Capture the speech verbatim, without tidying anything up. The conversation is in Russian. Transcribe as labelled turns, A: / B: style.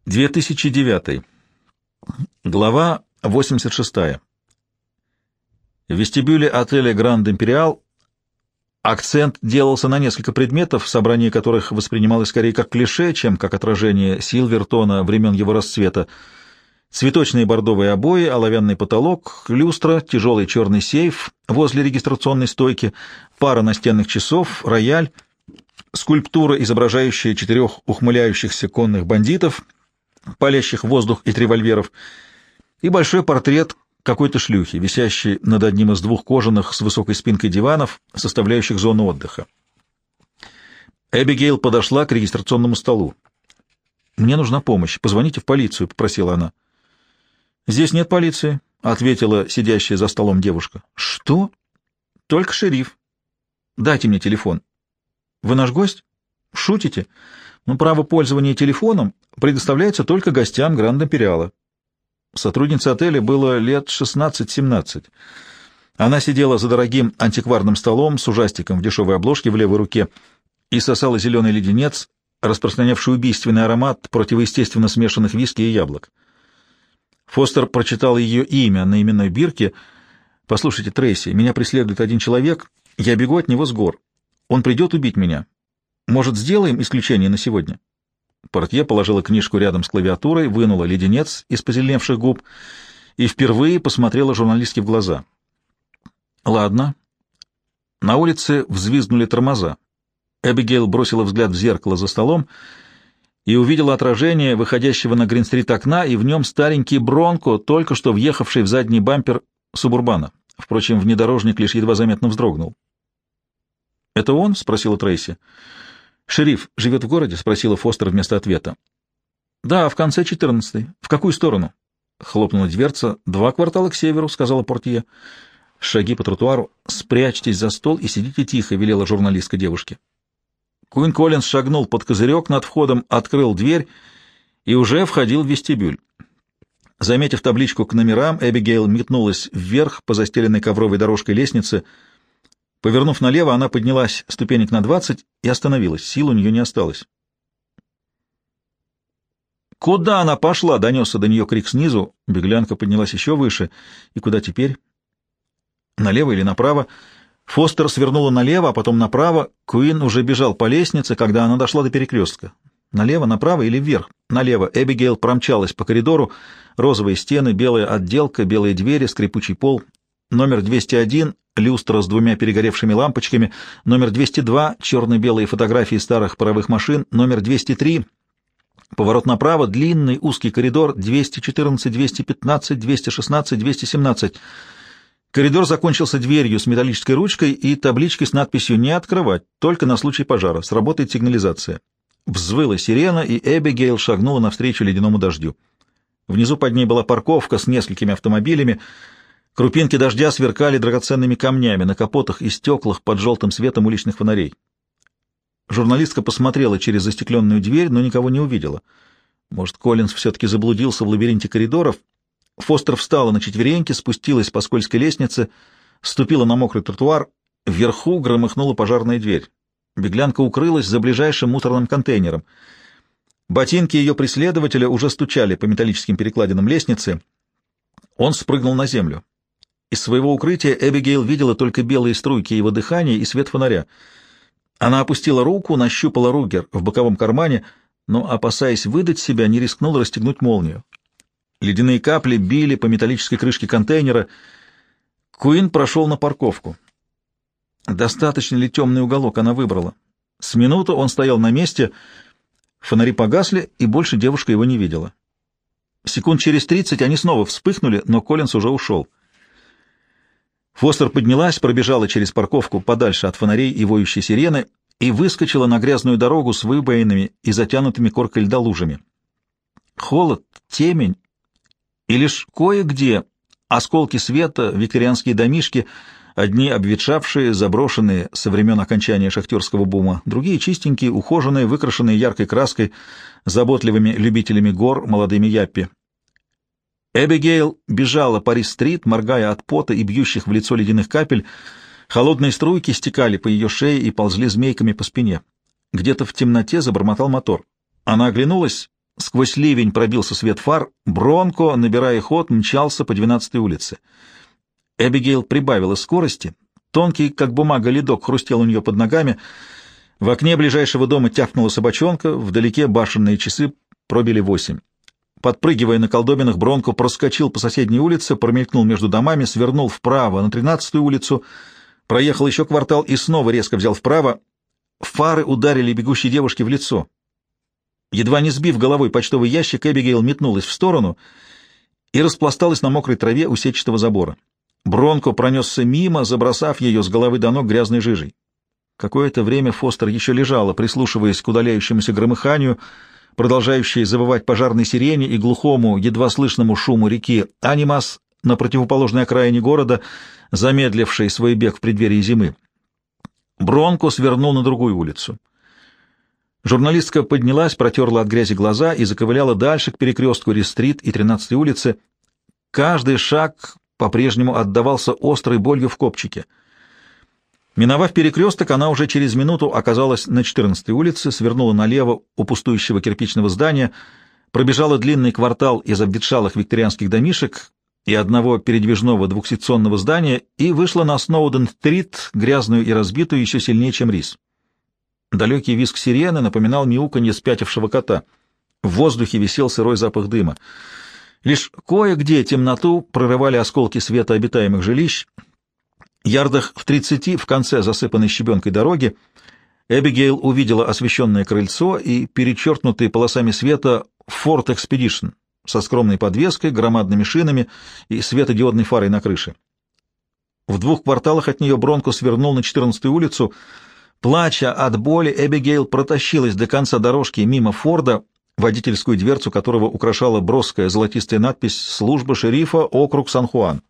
A: две тысячи девятый. Глава восемьдесят шестая. В вестибюле отеля «Гранд Империал» акцент делался на несколько предметов, собрание которых воспринималось скорее как клише, чем как отражение Силвертона времен его расцвета. Цветочные бордовые обои, оловянный потолок, люстра, тяжелый черный сейф возле регистрационной стойки, пара настенных часов, рояль, скульптура, изображающая четырех ухмыляющихся конных бандитов, палящих воздух из револьверов, и большой портрет какой-то шлюхи, висящий над одним из двух кожаных с высокой спинкой диванов, составляющих зону отдыха. Эбигейл подошла к регистрационному столу. «Мне нужна помощь. Позвоните в полицию», — попросила она. «Здесь нет полиции», — ответила сидящая за столом девушка. «Что? Только шериф. Дайте мне телефон». «Вы наш гость? Шутите? Но право пользования телефоном предоставляется только гостям Гранд Империала». Сотруднице отеля было лет шестнадцать-семнадцать. Она сидела за дорогим антикварным столом с ужастиком в дешевой обложке в левой руке и сосала зеленый леденец, распространявший убийственный аромат противоестественно смешанных виски и яблок. Фостер прочитал ее имя на именной бирке. «Послушайте, Трейси, меня преследует один человек, я бегу от него с гор. Он придет убить меня. Может, сделаем исключение на сегодня?» Портье положила книжку рядом с клавиатурой, вынула леденец из позеленевших губ и впервые посмотрела журналистке в глаза. «Ладно». На улице взвизгнули тормоза. Эбигейл бросила взгляд в зеркало за столом и увидела отражение выходящего на Грин-стрит окна, и в нем старенький Бронко, только что въехавший в задний бампер субурбана. Впрочем, внедорожник лишь едва заметно вздрогнул. «Это он?» — спросила Трейси. «Шериф живет в городе?» — спросила Фостер вместо ответа. «Да, в конце четырнадцатой. В какую сторону?» Хлопнула дверца. «Два квартала к северу», — сказала портье. Шаги по тротуару. «Спрячьтесь за стол и сидите тихо», — велела журналистка девушке. Куин Коллинз шагнул под козырек над входом, открыл дверь и уже входил в вестибюль. Заметив табличку к номерам, Эбигейл метнулась вверх по застеленной ковровой дорожкой лестницы. Повернув налево, она поднялась ступенек на двадцать и остановилась. Сил у нее не осталось. «Куда она пошла?» — донесся до нее крик снизу. Беглянка поднялась еще выше. «И куда теперь?» «Налево или направо?» Фостер свернула налево, а потом направо. Куин уже бежал по лестнице, когда она дошла до перекрестка. «Налево, направо или вверх?» «Налево». Эбигейл промчалась по коридору. Розовые стены, белая отделка, белые двери, скрипучий пол. Номер двести один, люстра с двумя перегоревшими лампочками. Номер двести два, черно-белые фотографии старых паровых машин. Номер двести три, поворот направо, длинный узкий коридор. двести четырнадцать, двести пятнадцать, двести шестнадцать, двести семнадцать. Коридор закончился дверью с металлической ручкой и табличкой с надписью «Не открывать, только на случай пожара. Сработает сигнализация». Взвыла сирена, и Эбигейл шагнула навстречу ледяному дождю. Внизу под ней была парковка с несколькими автомобилями. Крупинки дождя сверкали драгоценными камнями на капотах и стеклах под желтым светом уличных фонарей. Журналистка посмотрела через застекленную дверь, но никого не увидела. Может, Коллинз все-таки заблудился в лабиринте коридоров? Фостер встала на четвереньки, спустилась по скользкой лестнице, ступила на мокрый тротуар. Вверху громыхнула пожарная дверь. Беглянка укрылась за ближайшим мусорным контейнером. Ботинки ее преследователя уже стучали по металлическим перекладинам лестницы. Он спрыгнул на землю. Из своего укрытия Эбигейл видела только белые струйки его дыхания и свет фонаря. Она опустила руку, нащупала Ругер в боковом кармане, но, опасаясь выдать себя, не рискнула расстегнуть молнию. Ледяные капли били по металлической крышке контейнера. Куин прошел на парковку. Достаточно ли темный уголок она выбрала? С минуту он стоял на месте, фонари погасли, и больше девушка его не видела. Секунд через тридцать они снова вспыхнули, но Коллинз уже ушел. Фостер поднялась, пробежала через парковку подальше от фонарей и воющей сирены и выскочила на грязную дорогу с выбоинами и затянутыми коркой льда лужами. Холод, темень и лишь кое-где осколки света, викторианские домишки, одни обветшавшие, заброшенные со времен окончания шахтерского бума, другие чистенькие, ухоженные, выкрашенные яркой краской, заботливыми любителями гор, молодыми яппи. Эбигейл бежала по Рис-стрит, моргая от пота и бьющих в лицо ледяных капель. Холодные струйки стекали по ее шее и ползли змейками по спине. Где-то в темноте забормотал мотор. Она оглянулась Сквозь ливень пробился свет фар. Бронко, набирая ход, мчался по двенадцатой улице. Эбигейл прибавила скорости. Тонкий, как бумага, ледок хрустел у нее под ногами. В окне ближайшего дома тявкнула собачонка. Вдалеке башенные часы пробили восемь. Подпрыгивая на колдобинах, Бронко проскочил по соседней улице, промелькнул между домами, свернул вправо на тринадцатую улицу, проехал еще квартал и снова резко взял вправо. Фары ударили бегущей девушке в лицо. Едва не сбив головой почтовый ящик, Эбигейл метнулась в сторону и распласталась на мокрой траве у сетчатого забора. Бронко пронесся мимо, забросав ее с головы до ног грязной жижей. Какое-то время Фостер еще лежала, прислушиваясь к удаляющемуся громыханию, продолжающей завывать пожарной сирене и глухому, едва слышному шуму реки Анимас на противоположной окраине города, замедлившей свой бег в преддверии зимы. Бронко свернул на другую улицу. Журналистка поднялась, протерла от грязи глаза и заковыляла дальше к перекрестку Ри-стрит и тринадцатой улицы. Каждый шаг по-прежнему отдавался острой болью в копчике. Миновав перекресток, она уже через минуту оказалась на четырнадцатой улице, свернула налево у пустующего кирпичного здания, пробежала длинный квартал из обветшалых викторианских домишек и одного передвижного двухсекционного здания и вышла на Сноуден-стрит, грязную и разбитую еще сильнее, чем Рис. Далекий визг сирены напоминал мяуканье спятившего кота. В воздухе висел сырой запах дыма. Лишь кое-где темноту прорывали осколки света обитаемых жилищ. Ярдах в тридцати в конце засыпанной щебенкой дороги Эбигейл увидела освещенное крыльцо и перечеркнутый полосами света Ford Expedition со скромной подвеской, громадными шинами и светодиодной фарой на крыше. В двух кварталах от нее Бронко свернул на четырнадцатую улицу. Плача от боли, Эбигейл протащилась до конца дорожки мимо Форда, водительскую дверцу которого украшала броская золотистая надпись «Служба шерифа, округ Сан-Хуан».